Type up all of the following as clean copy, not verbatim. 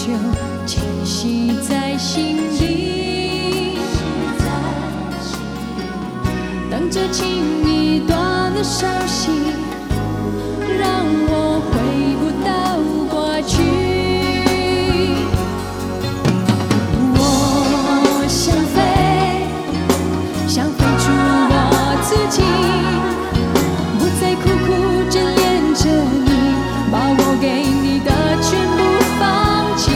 就栖息在心里，等着情意断了手心，让我回不到过去。我想飞，想飞出我自己，不再苦苦眷恋着你，把我给你的全部放弃。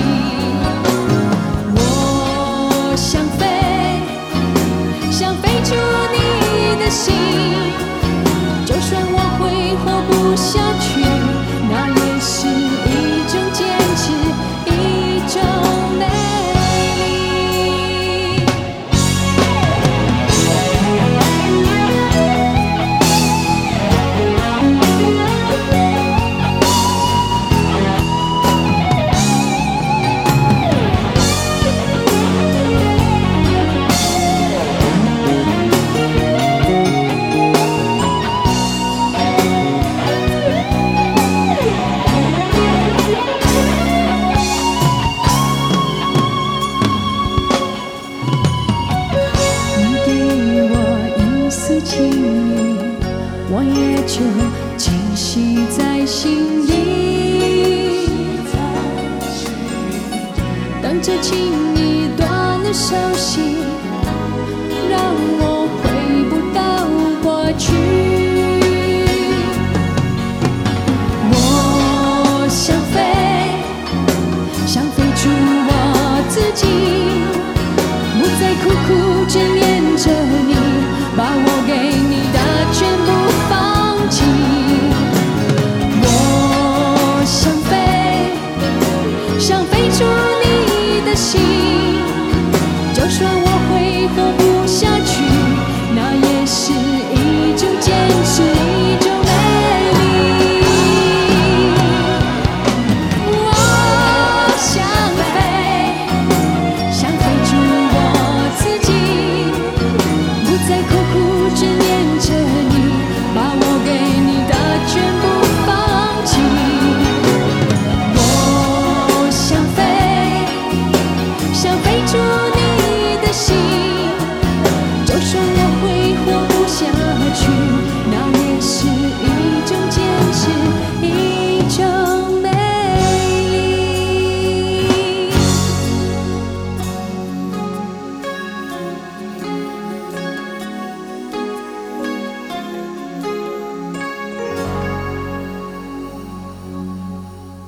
我想飞，想飞出你的心，就算我会活不下去，那也是一种坚持，一种美丽。你给我一丝情意，我也就栖息在心里，等着情意断了手心，让我回不到过去。我想飞，想飞出我自己，不再苦苦眷恋着你，把我给你的全部放弃。我想飞，想飞出你的心，就算我会活不下去，那也是一种坚持，一种美丽。我想飞，想飞出我自己，不再苦苦眷恋着你，把我给你的全部放弃。我想飞，想飞出